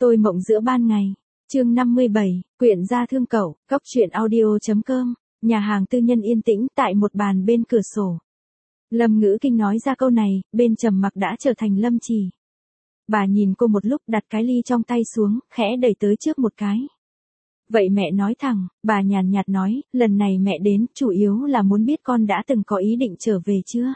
Tôi mộng giữa ban ngày. Chương 57, quyển gia thương cậu, góc truyện audio.com, nhà hàng tư nhân yên tĩnh tại một bàn bên cửa sổ. Lâm Ngữ Kinh nói ra câu này, bên trầm mặc đã trở thành Lâm Trì. Bà nhìn cô một lúc đặt cái ly trong tay xuống, khẽ đẩy tới trước một cái. Vậy mẹ nói thẳng, bà nhàn nhạt nói, lần này mẹ đến, chủ yếu là muốn biết con đã từng có ý định trở về chưa?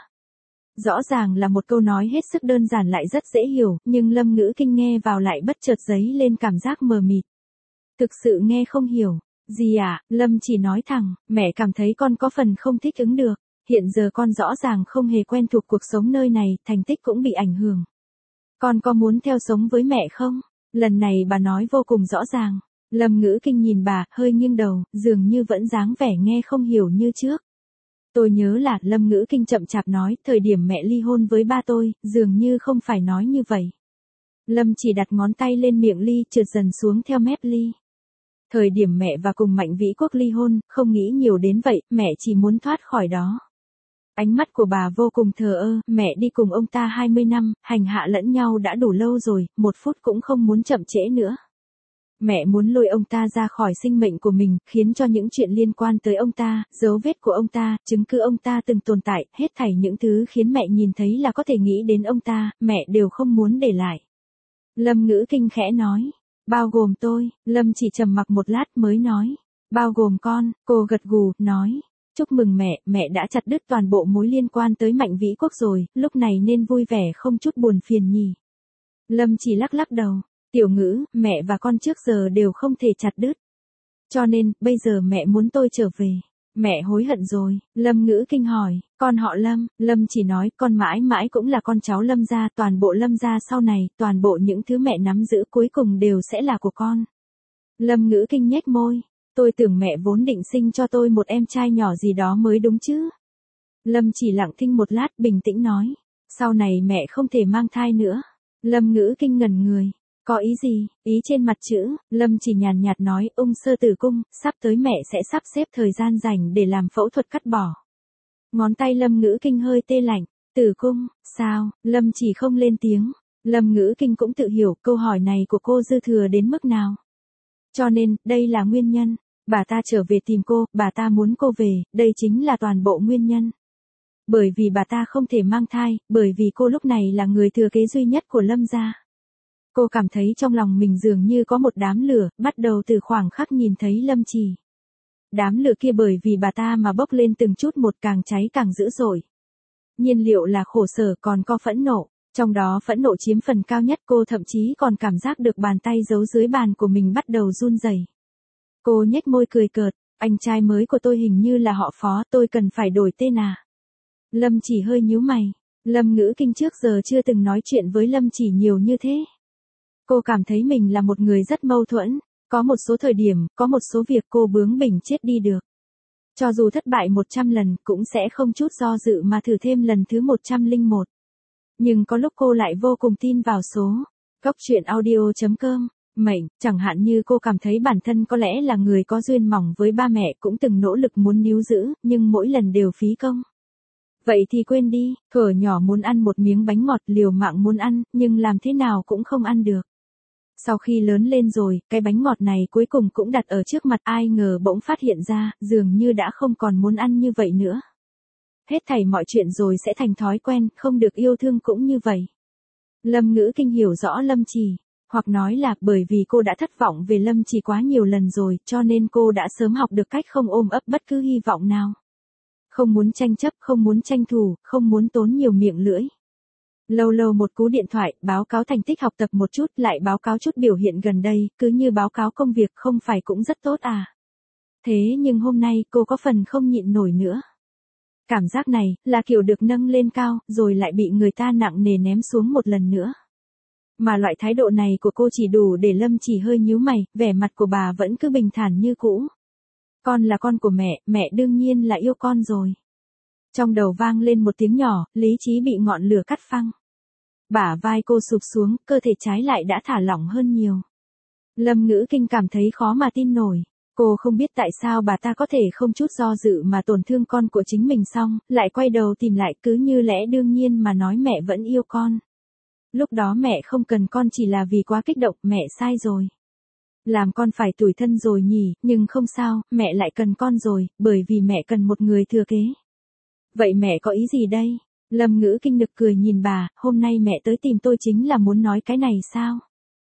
Rõ ràng là một câu nói hết sức đơn giản lại rất dễ hiểu, nhưng Lâm Ngữ Kinh nghe vào lại bất chợt dấy lên cảm giác mờ mịt. Thực sự nghe không hiểu. Gì à, Lâm chỉ nói thẳng, mẹ cảm thấy con có phần không thích ứng được. Hiện giờ con rõ ràng không hề quen thuộc cuộc sống nơi này, thành tích cũng bị ảnh hưởng. Con có muốn theo sống với mẹ không? Lần này bà nói vô cùng rõ ràng. Lâm Ngữ Kinh nhìn bà, hơi nghiêng đầu, dường như vẫn dáng vẻ nghe không hiểu như trước. Tôi nhớ là Lâm Ngữ Kinh chậm chạp nói, thời điểm mẹ ly hôn với ba tôi, dường như không phải nói như vậy. Lâm chỉ đặt ngón tay lên miệng ly, trượt dần xuống theo mép ly. Thời điểm mẹ và cùng Mạnh Vĩ Quốc ly hôn, không nghĩ nhiều đến vậy, mẹ chỉ muốn thoát khỏi đó. Ánh mắt của bà vô cùng thờ ơ, mẹ đi cùng ông ta 20 năm, hành hạ lẫn nhau đã đủ lâu rồi, một phút cũng không muốn chậm trễ nữa. Mẹ muốn lôi ông ta ra khỏi sinh mệnh của mình, khiến cho những chuyện liên quan tới ông ta, dấu vết của ông ta, chứng cứ ông ta từng tồn tại, hết thảy những thứ khiến mẹ nhìn thấy là có thể nghĩ đến ông ta, mẹ đều không muốn để lại. Lâm Ngữ Kinh khẽ nói, bao gồm tôi. Lâm chỉ trầm mặc một lát mới nói, bao gồm con. Cô gật gù, nói, chúc mừng mẹ, mẹ đã chặt đứt toàn bộ mối liên quan tới Mạnh Vĩ Quốc rồi, lúc này nên vui vẻ không chút buồn phiền nhỉ. Lâm chỉ lắc lắc đầu. Tiểu Ngữ, mẹ và con trước giờ đều không thể chặt đứt. Cho nên, bây giờ mẹ muốn tôi trở về. Mẹ hối hận rồi. Lâm Ngữ Kinh hỏi, con họ Lâm. Lâm chỉ nói, con mãi mãi cũng là con cháu Lâm gia, toàn bộ Lâm gia sau này, toàn bộ những thứ mẹ nắm giữ cuối cùng đều sẽ là của con. Lâm Ngữ Kinh nhếch môi, tôi tưởng mẹ vốn định sinh cho tôi một em trai nhỏ gì đó mới đúng chứ. Lâm chỉ lặng thinh một lát, bình tĩnh nói, sau này mẹ không thể mang thai nữa. Lâm Ngữ Kinh ngẩn người. Có ý gì? Ý trên mặt chữ. Lâm chỉ nhàn nhạt nói, ung sơ tử cung, sắp tới mẹ sẽ sắp xếp thời gian rảnh để làm phẫu thuật cắt bỏ. Ngón tay Lâm Ngữ Kinh hơi tê lạnh. Tử cung, sao? Lâm chỉ không lên tiếng. Lâm Ngữ Kinh cũng tự hiểu câu hỏi này của cô dư thừa đến mức nào. Cho nên, đây là nguyên nhân. Bà ta trở về tìm cô, bà ta muốn cô về, đây chính là toàn bộ nguyên nhân. Bởi vì bà ta không thể mang thai, bởi vì cô lúc này là người thừa kế duy nhất của Lâm gia. Cô cảm thấy trong lòng mình dường như có một đám lửa, bắt đầu từ khoảng khắc nhìn thấy Lâm Trì. Đám lửa kia bởi vì bà ta mà bốc lên từng chút một, càng cháy càng dữ dội. Nhiên liệu là khổ sở, còn có phẫn nộ, trong đó phẫn nộ chiếm phần cao nhất. Cô thậm chí còn cảm giác được bàn tay giấu dưới bàn của mình bắt đầu run rẩy. Cô nhếch môi cười cợt, anh trai mới của tôi hình như là họ Phó, tôi cần phải đổi tên à? Lâm chỉ hơi nhíu mày. Lâm Ngữ Kinh trước giờ chưa từng nói chuyện với Lâm chỉ nhiều như thế. Cô cảm thấy mình là một người rất mâu thuẫn, có một số thời điểm, có một số việc cô bướng bỉnh chết đi được. Cho dù thất bại 100 lần, cũng sẽ không chút do dự mà thử thêm lần thứ 101. Nhưng có lúc cô lại vô cùng tin vào số. Góc truyện audio.com, mệnh, chẳng hạn như cô cảm thấy bản thân có lẽ là người có duyên mỏng với ba mẹ, cũng từng nỗ lực muốn níu giữ, nhưng mỗi lần đều phí công. Vậy thì quên đi, thuở nhỏ muốn ăn một miếng bánh ngọt, liều mạng muốn ăn, nhưng làm thế nào cũng không ăn được. Sau khi lớn lên rồi, cái bánh ngọt này cuối cùng cũng đặt ở trước mặt, ai ngờ bỗng phát hiện ra, dường như đã không còn muốn ăn như vậy nữa. Hết thảy mọi chuyện rồi sẽ thành thói quen, không được yêu thương cũng như vậy. Lâm Ngữ Kinh hiểu rõ Lâm Trì, hoặc nói là bởi vì cô đã thất vọng về Lâm Trì quá nhiều lần rồi, cho nên cô đã sớm học được cách không ôm ấp bất cứ hy vọng nào. Không muốn tranh chấp, không muốn tranh thủ, không muốn tốn nhiều miệng lưỡi. Lâu lâu một cú điện thoại, báo cáo thành tích học tập một chút, lại báo cáo chút biểu hiện gần đây, cứ như báo cáo công việc, không phải cũng rất tốt à. Thế nhưng hôm nay cô có phần không nhịn nổi nữa. Cảm giác này, là kiểu được nâng lên cao, rồi lại bị người ta nặng nề ném xuống một lần nữa. Mà loại thái độ này của cô chỉ đủ để Lâm chỉ hơi nhíu mày, vẻ mặt của bà vẫn cứ bình thản như cũ. Con là con của mẹ, mẹ đương nhiên là yêu con rồi. Trong đầu vang lên một tiếng nhỏ, lý trí bị ngọn lửa cắt phăng. Bả vai cô sụp xuống, cơ thể trái lại đã thả lỏng hơn nhiều. Lâm Ngữ Kinh cảm thấy khó mà tin nổi. Cô không biết tại sao bà ta có thể không chút do dự mà tổn thương con của chính mình xong, lại quay đầu tìm lại cứ như lẽ đương nhiên mà nói mẹ vẫn yêu con. Lúc đó mẹ không cần con chỉ là vì quá kích động, mẹ sai rồi. Làm con phải tủi thân rồi nhỉ, nhưng không sao, mẹ lại cần con rồi, bởi vì mẹ cần một người thừa kế. Vậy mẹ có ý gì đây? Lâm Ngữ Kinh nực cười nhìn bà, hôm nay mẹ tới tìm tôi chính là muốn nói cái này sao?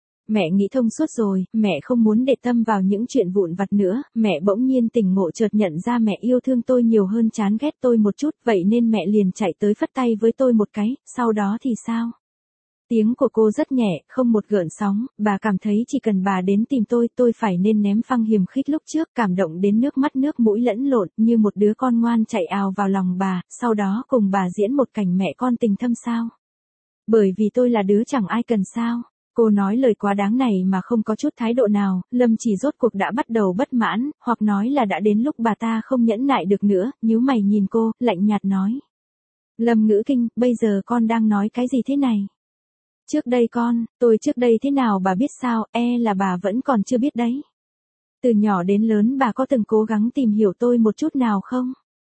Mẹ nghĩ thông suốt rồi, mẹ không muốn để tâm vào những chuyện vụn vặt nữa, mẹ bỗng nhiên tỉnh ngộ chợt nhận ra mẹ yêu thương tôi nhiều hơn chán ghét tôi một chút, vậy nên mẹ liền chạy tới phất tay với tôi một cái, sau đó thì sao? Tiếng của cô rất nhẹ, không một gợn sóng, bà cảm thấy chỉ cần bà đến tìm tôi phải nên ném phăng hiềm khích lúc trước, cảm động đến nước mắt nước mũi lẫn lộn, như một đứa con ngoan chạy ào vào lòng bà, sau đó cùng bà diễn một cảnh mẹ con tình thâm sao. Bởi vì tôi là đứa chẳng ai cần sao. Cô nói lời quá đáng này mà không có chút thái độ nào, Lâm Chỉ rốt cuộc đã bắt đầu bất mãn, hoặc nói là đã đến lúc bà ta không nhẫn nại được nữa, nhíu mày nhìn cô, lạnh nhạt nói. Lâm Ngữ Kinh, bây giờ con đang nói cái gì thế này? Trước đây tôi trước đây thế nào bà biết sao, là bà vẫn còn chưa biết đấy. Từ nhỏ đến lớn bà có từng cố gắng tìm hiểu tôi một chút nào không?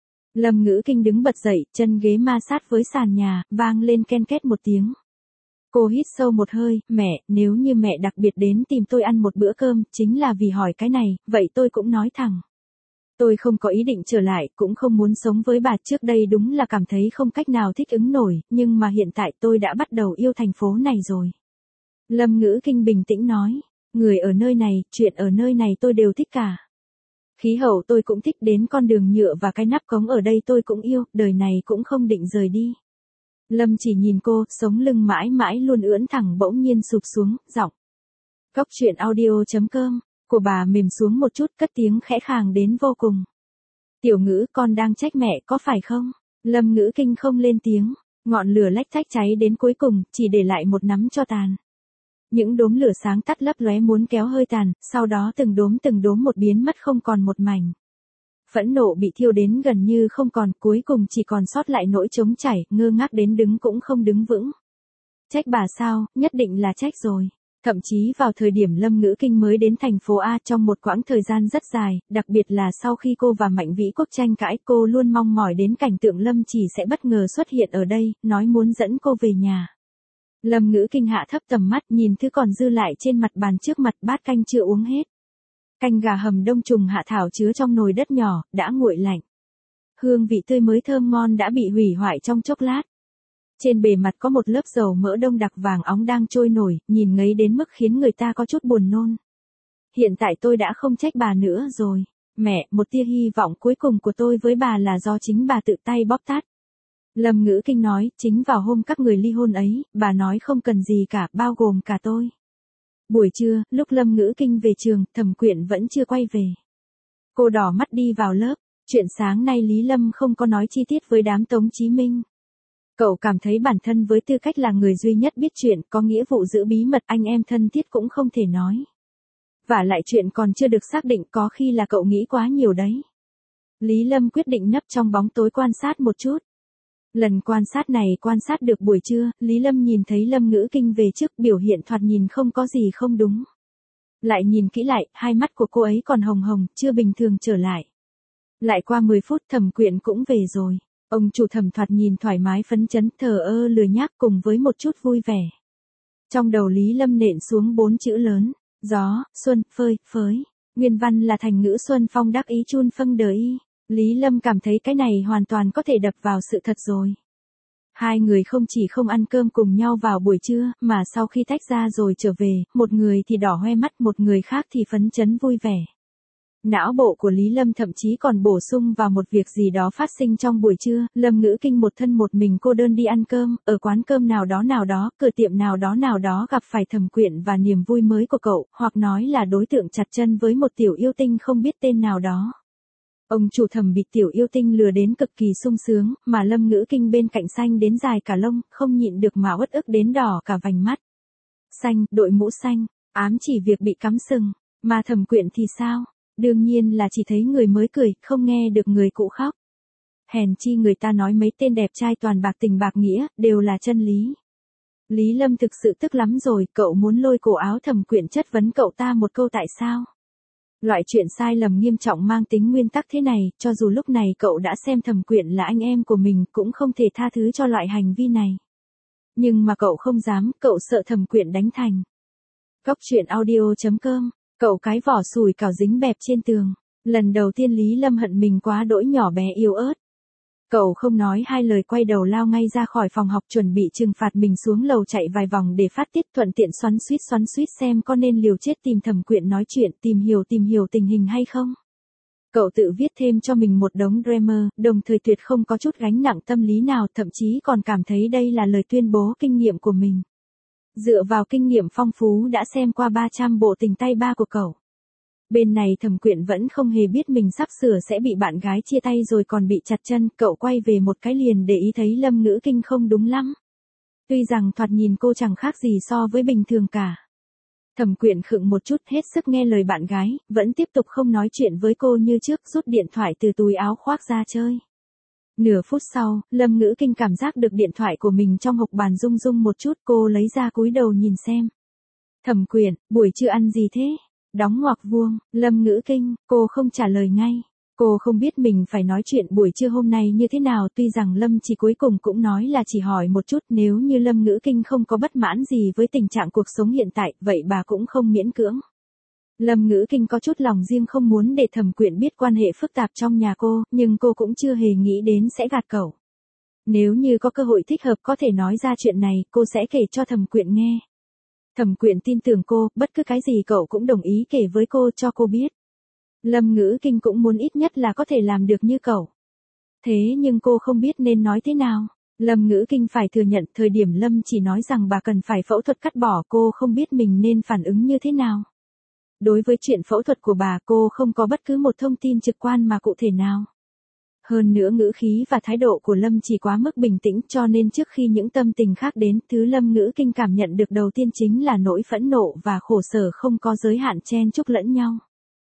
Lâm Ngữ Kinh đứng bật dậy, chân ghế ma sát với sàn nhà, vang lên ken két một tiếng. Cô hít sâu một hơi, mẹ, nếu như mẹ đặc biệt đến tìm tôi ăn một bữa cơm, chính là vì hỏi cái này, vậy tôi cũng nói thẳng. Tôi không có ý định trở lại, cũng không muốn sống với bà, trước đây đúng là cảm thấy không cách nào thích ứng nổi, nhưng mà hiện tại tôi đã bắt đầu yêu thành phố này rồi. Lâm Ngữ Kinh bình tĩnh nói, người ở nơi này, chuyện ở nơi này tôi đều thích cả. Khí hậu tôi cũng thích, đến con đường nhựa và cái nắp cống ở đây tôi cũng yêu, đời này cũng không định rời đi. Lâm Chỉ nhìn cô, sống lưng mãi mãi luôn ưỡn thẳng bỗng nhiên sụp xuống, giọng. Góc truyện audio.com, của bà mềm xuống một chút, cất tiếng khẽ khàng đến vô cùng. Tiểu Ngữ, con đang trách mẹ có phải không? Lâm Ngữ Kinh không lên tiếng, ngọn lửa lách thách cháy đến cuối cùng, chỉ để lại một nắm tro tàn. Những đốm lửa sáng tắt lấp lóe muốn kéo hơi tàn, sau đó từng đốm một biến mất không còn một mảnh. Phẫn nộ bị thiêu đến gần như không còn, cuối cùng chỉ còn sót lại nỗi trống trải, ngơ ngác đến đứng cũng không đứng vững. Trách bà sao, nhất định là trách rồi. Thậm chí vào thời điểm Lâm Ngữ Kinh mới đến thành phố A trong một quãng thời gian rất dài, đặc biệt là sau khi cô và Mạnh Vĩ Quốc tranh cãi, cô luôn mong mỏi đến cảnh tượng Lâm Chỉ sẽ bất ngờ xuất hiện ở đây, nói muốn dẫn cô về nhà. Lâm Ngữ Kinh hạ thấp tầm mắt nhìn thứ còn dư lại trên mặt bàn trước mặt, bát canh chưa uống hết. Canh gà hầm đông trùng hạ thảo chứa trong nồi đất nhỏ, đã nguội lạnh. Hương vị tươi mới thơm ngon đã bị hủy hoại trong chốc lát. Trên bề mặt có một lớp dầu mỡ đông đặc vàng óng đang trôi nổi, nhìn ngấy đến mức khiến người ta có chút buồn nôn. Hiện tại tôi đã không trách bà nữa rồi. Mẹ, một tia hy vọng cuối cùng của tôi với bà là do chính bà tự tay bóp tắt. Lâm Ngữ Kinh nói, chính vào hôm các người ly hôn ấy, bà nói không cần gì cả, bao gồm cả tôi. Buổi trưa, lúc Lâm Ngữ Kinh về trường, Thẩm Quyện vẫn chưa quay về. Cô đỏ mắt đi vào lớp, chuyện sáng nay Lý Lâm không có nói chi tiết với đám Tống Chí Minh. Cậu cảm thấy bản thân với tư cách là người duy nhất biết chuyện, có nghĩa vụ giữ bí mật, anh em thân thiết cũng không thể nói. Và lại chuyện còn chưa được xác định, có khi là cậu nghĩ quá nhiều đấy. Lý Lâm quyết định nấp trong bóng tối quan sát một chút. Lần quan sát này quan sát được buổi trưa, Lý Lâm nhìn thấy Lâm Ngữ Kinh về trước, biểu hiện thoạt nhìn không có gì không đúng. Lại nhìn kỹ lại, hai mắt của cô ấy còn hồng hồng, chưa bình thường trở lại. Lại qua 10 phút Thẩm Quyện cũng về rồi. Ông chủ Thẩm thoạt nhìn thoải mái phấn chấn, thờ ơ lười nhác cùng với một chút vui vẻ. Trong đầu Lý Lâm nện xuống 4 chữ lớn, gió, xuân, phơi, phới. Nguyên văn là thành ngữ xuân phong đắc ý chun phân đời y. Lý Lâm cảm thấy cái này hoàn toàn có thể đập vào sự thật rồi. Hai người không chỉ không ăn cơm cùng nhau vào buổi trưa, mà sau khi tách ra rồi trở về, một người thì đỏ hoe mắt, một người khác thì phấn chấn vui vẻ. Não bộ của Lý Lâm thậm chí còn bổ sung vào một việc gì đó phát sinh trong buổi trưa, Lâm Ngữ Kinh một thân một mình cô đơn đi ăn cơm, ở quán cơm nào đó, cửa tiệm nào đó gặp phải Thẩm Quyện và niềm vui mới của cậu, hoặc nói là đối tượng chặt chân với một tiểu yêu tinh không biết tên nào đó. Ông chủ Thẩm bị tiểu yêu tinh lừa đến cực kỳ sung sướng, mà Lâm Ngữ Kinh bên cạnh xanh đến dài cả lông, không nhịn được mà uất ức đến đỏ cả vành mắt. Xanh, đội mũ xanh, ám chỉ việc bị cắm sừng, mà Thẩm Quyện thì sao? Đương nhiên là chỉ thấy người mới cười, không nghe được người cũ khóc. Hèn chi người ta nói mấy tên đẹp trai toàn bạc tình bạc nghĩa, đều là chân lý. Lý Lâm thực sự tức lắm rồi, cậu muốn lôi cổ áo Thẩm Quyện chất vấn cậu ta một câu tại sao? Loại chuyện sai lầm nghiêm trọng mang tính nguyên tắc thế này, cho dù lúc này cậu đã xem Thẩm Quyện là anh em của mình, cũng không thể tha thứ cho loại hành vi này. Nhưng mà cậu không dám, cậu sợ Thẩm Quyện đánh thành. Góc truyện audio.com, cậu cái vỏ sủi cảo dính bẹp trên tường. Lần đầu tiên Lý Lâm hận mình quá đỗi nhỏ bé yếu ớt. Cậu không nói hai lời quay đầu lao ngay ra khỏi phòng học chuẩn bị trừng phạt mình xuống lầu chạy vài vòng để phát tiết thuận tiện xoắn xuýt xem có nên liều chết tìm Thẩm Quyện nói chuyện tìm hiểu tình hình hay không. Cậu tự viết thêm cho mình một đống grammar, đồng thời tuyệt không có chút gánh nặng tâm lý nào, thậm chí còn cảm thấy đây là lời tuyên bố kinh nghiệm của mình. Dựa vào kinh nghiệm phong phú đã xem qua 300 bộ tình tay ba của cậu. Bên này Thẩm Quyện vẫn không hề biết mình sắp sửa sẽ bị bạn gái chia tay rồi còn bị chặt chân, cậu quay về một cái liền để ý thấy Lâm Ngữ Kinh không đúng lắm. Tuy rằng thoạt nhìn cô chẳng khác gì so với bình thường cả. Thẩm Quyện khựng một chút hết sức nghe lời bạn gái, vẫn tiếp tục không nói chuyện với cô như trước, rút điện thoại từ túi áo khoác ra chơi. Nửa phút sau, Lâm Ngữ Kinh cảm giác được điện thoại của mình trong hộc bàn rung rung một chút, cô lấy ra cúi đầu nhìn xem. Thẩm Quyện, buổi trưa ăn gì thế? Đóng ngoặc vuông, Lâm Ngữ Kinh, cô không trả lời ngay. Cô không biết mình phải nói chuyện buổi trưa hôm nay như thế nào, tuy rằng Lâm chỉ cuối cùng cũng nói là chỉ hỏi một chút, nếu như Lâm Ngữ Kinh không có bất mãn gì với tình trạng cuộc sống hiện tại, vậy bà cũng không miễn cưỡng. Lâm Ngữ Kinh có chút lòng riêng không muốn để Thẩm Quyện biết quan hệ phức tạp trong nhà cô, nhưng cô cũng chưa hề nghĩ đến sẽ gạt cậu. Nếu như có cơ hội thích hợp có thể nói ra chuyện này, cô sẽ kể cho Thẩm Quyện nghe. Thẩm Quyện tin tưởng cô, bất cứ cái gì cậu cũng đồng ý kể với cô cho cô biết. Lâm Ngữ Kinh cũng muốn ít nhất là có thể làm được như cậu. Thế nhưng cô không biết nên nói thế nào. Lâm Ngữ Kinh phải thừa nhận thời điểm Lâm chỉ nói rằng bà cần phải phẫu thuật cắt bỏ, cô không biết mình nên phản ứng như thế nào. Đối với chuyện phẫu thuật của bà, cô không có bất cứ một thông tin trực quan mà cụ thể nào. Hơn nữa ngữ khí và thái độ của Lâm chỉ quá mức bình tĩnh, cho nên trước khi những tâm tình khác đến, thứ Lâm Ngữ Kinh cảm nhận được đầu tiên chính là nỗi phẫn nộ và khổ sở không có giới hạn chen chúc lẫn nhau.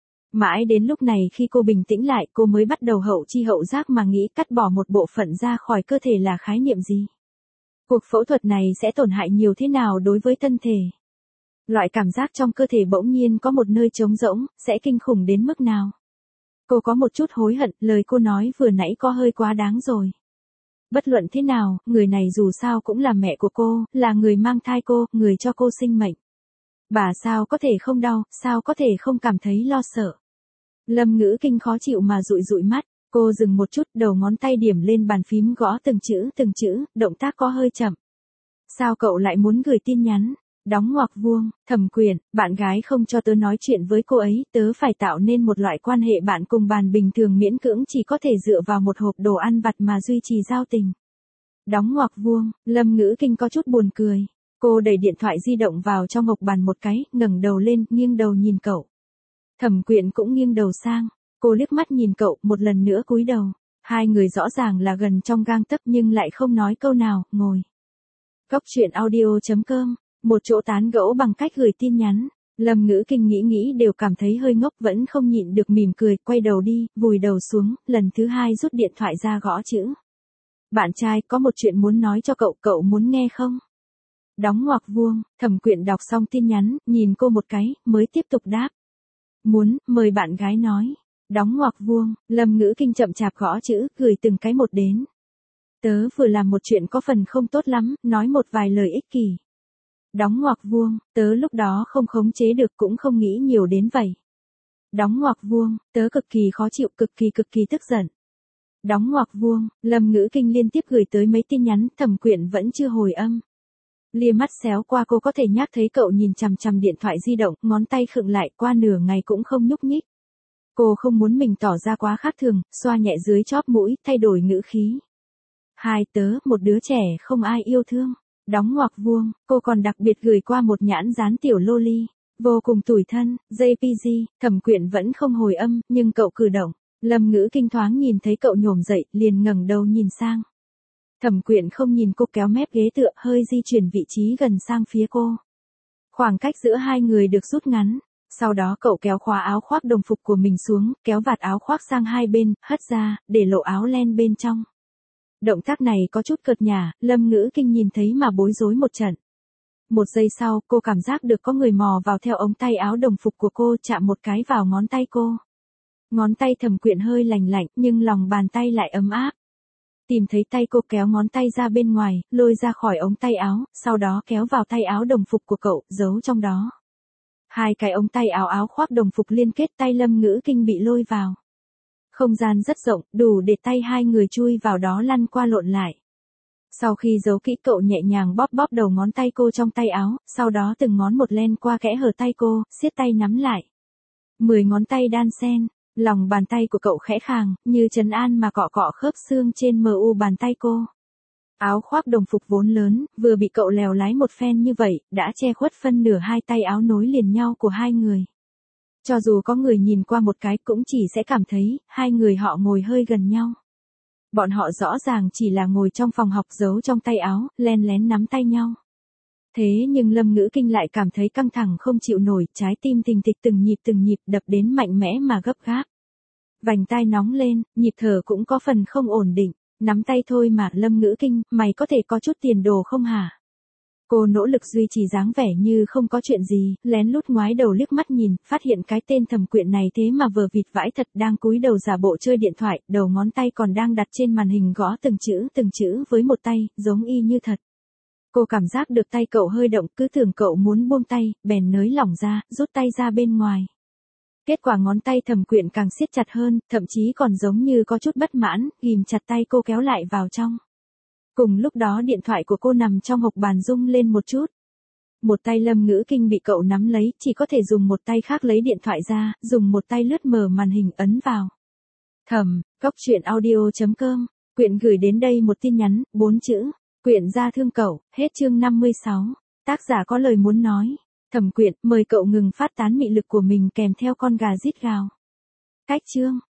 Mãi đến lúc này khi cô bình tĩnh lại, cô mới bắt đầu hậu chi hậu giác mà nghĩ cắt bỏ một bộ phận ra khỏi cơ thể là khái niệm gì. Cuộc phẫu thuật này sẽ tổn hại nhiều thế nào đối với thân thể. Loại cảm giác trong cơ thể bỗng nhiên có một nơi trống rỗng, sẽ kinh khủng đến mức nào. Cô có một chút hối hận, lời cô nói vừa nãy có hơi quá đáng rồi. Bất luận thế nào, người này dù sao cũng là mẹ của cô, là người mang thai cô, người cho cô sinh mệnh. Bà sao có thể không đau, sao có thể không cảm thấy lo sợ. Lâm Ngữ Kinh khó chịu mà dụi dụi mắt, cô dừng một chút, đầu ngón tay điểm lên bàn phím gõ từng chữ, động tác có hơi chậm. Sao cậu lại muốn gửi tin nhắn? Đóng ngoặc vuông, Thẩm Quyện, bạn gái không cho tớ nói chuyện với cô ấy, tớ phải tạo nên một loại quan hệ bạn cùng bàn bình thường miễn cưỡng chỉ có thể dựa vào một hộp đồ ăn vặt mà duy trì giao tình. Đóng ngoặc vuông, Lâm Ngữ Kinh có chút buồn cười. Cô đẩy điện thoại di động vào trong hộc bàn một cái, ngẩng đầu lên, nghiêng đầu nhìn cậu. Thẩm Quyện cũng nghiêng đầu sang. Cô liếc mắt nhìn cậu, một lần nữa cúi đầu. Hai người rõ ràng là gần trong gang tấc nhưng lại không nói câu nào, ngồi. Góc truyện audio.com, một chỗ tán gẫu bằng cách gửi tin nhắn. Lâm Ngữ Kinh nghĩ đều cảm thấy hơi ngốc, vẫn không nhịn được mỉm cười, quay đầu đi, vùi đầu xuống, lần thứ hai rút điện thoại ra gõ chữ. Bạn trai, có một chuyện muốn nói cho cậu, cậu muốn nghe không? Đóng ngoặc vuông, Thẩm Quyện đọc xong tin nhắn, nhìn cô một cái, mới tiếp tục đáp. Muốn, mời bạn gái nói. Đóng ngoặc vuông, Lâm Ngữ Kinh chậm chạp gõ chữ, gửi từng cái một đến. Tớ vừa làm một chuyện có phần không tốt lắm, nói một vài lời ích kỷ. Đóng ngoặc vuông, tớ lúc đó không khống chế được cũng không nghĩ nhiều đến vậy. Đóng ngoặc vuông, tớ cực kỳ khó chịu, cực kỳ tức giận. Đóng ngoặc vuông, Lâm Ngữ Kinh liên tiếp gửi tới mấy tin nhắn, Thẩm Quyện vẫn chưa hồi âm. Lia mắt xéo qua, cô có thể nhác thấy cậu nhìn chằm chằm điện thoại di động, ngón tay khựng lại, qua nửa ngày cũng không nhúc nhích. Cô không muốn mình tỏ ra quá khác thường, xoa nhẹ dưới chóp mũi, thay đổi ngữ khí. Hai tớ, một đứa trẻ không ai yêu thương. Đóng ngoặc vuông, cô còn đặc biệt gửi qua một nhãn dán tiểu loli. Vô cùng tủi thân, JPG, Thẩm Quyện vẫn không hồi âm, nhưng cậu cử động. Lâm Ngữ Kinh thoáng nhìn thấy cậu nhổm dậy, liền ngẩng đầu nhìn sang. Thẩm Quyện không nhìn cô, kéo mép ghế tựa, hơi di chuyển vị trí gần sang phía cô. Khoảng cách giữa hai người được rút ngắn. Sau đó cậu kéo khóa áo khoác đồng phục của mình xuống, kéo vạt áo khoác sang hai bên, hất ra, để lộ áo len bên trong. Động tác này có chút cợt nhả, Lâm Ngữ Kinh nhìn thấy mà bối rối một trận. Một giây sau, cô cảm giác được có người mò vào theo ống tay áo đồng phục của cô, chạm một cái vào ngón tay cô. Ngón tay Thẩm Quyện hơi lành lạnh, nhưng lòng bàn tay lại ấm áp. Tìm thấy tay cô kéo ngón tay ra bên ngoài, lôi ra khỏi ống tay áo, sau đó kéo vào tay áo đồng phục của cậu, giấu trong đó. Hai cái ống tay áo khoác đồng phục liên kết, tay Lâm Ngữ Kinh bị lôi vào. Không gian rất rộng, đủ để tay hai người chui vào đó lăn qua lộn lại. Sau khi giấu kỹ, cậu nhẹ nhàng bóp bóp đầu ngón tay cô trong tay áo, sau đó từng ngón một len qua kẽ hở tay cô, siết tay nắm lại. 10 ngón tay đan xen, lòng bàn tay của cậu khẽ khàng, như trấn an mà cọ cọ khớp xương trên mu bàn tay cô. Áo khoác đồng phục vốn lớn, vừa bị cậu lèo lái một phen như vậy, đã che khuất phân nửa hai tay áo nối liền nhau của hai người. Cho dù có người nhìn qua một cái cũng chỉ sẽ cảm thấy, hai người họ ngồi hơi gần nhau. Bọn họ rõ ràng chỉ là ngồi trong phòng học giấu trong tay áo, len lén nắm tay nhau. Thế nhưng Lâm Ngữ Kinh lại cảm thấy căng thẳng không chịu nổi, trái tim thình thịch từng nhịp đập đến mạnh mẽ mà gấp gáp. Vành tai nóng lên, nhịp thở cũng có phần không ổn định. Nắm tay thôi mà, Lâm Ngữ Kinh, mày có thể có chút tiền đồ không hả? Cô nỗ lực duy trì dáng vẻ như không có chuyện gì, lén lút ngoái đầu liếc mắt nhìn, phát hiện cái tên Thẩm Quyện này thế mà vờ vịt vãi thật, đang cúi đầu giả bộ chơi điện thoại, đầu ngón tay còn đang đặt trên màn hình gõ từng chữ với một tay, giống y như thật. Cô cảm giác được tay cậu hơi động, cứ tưởng cậu muốn buông tay, bèn nới lỏng ra, rút tay ra bên ngoài. Kết quả ngón tay Thẩm Quyện càng siết chặt hơn, thậm chí còn giống như có chút bất mãn, ghìm chặt tay cô kéo lại vào trong. Cùng lúc đó điện thoại của cô nằm trong hộc bàn rung lên một chút. Một tay Lâm Ngữ Kinh bị cậu nắm lấy, chỉ có thể dùng một tay khác lấy điện thoại ra, dùng một tay lướt mở màn hình ấn vào. Góc chuyện audio.com, Quyện gửi đến đây một tin nhắn, 4 chữ. Quyện ra thương cậu, hết chương 56. Tác giả có lời muốn nói. Thẩm Quyện, mời cậu ngừng phát tán mị lực của mình kèm theo con gà rít gào. Cách chương.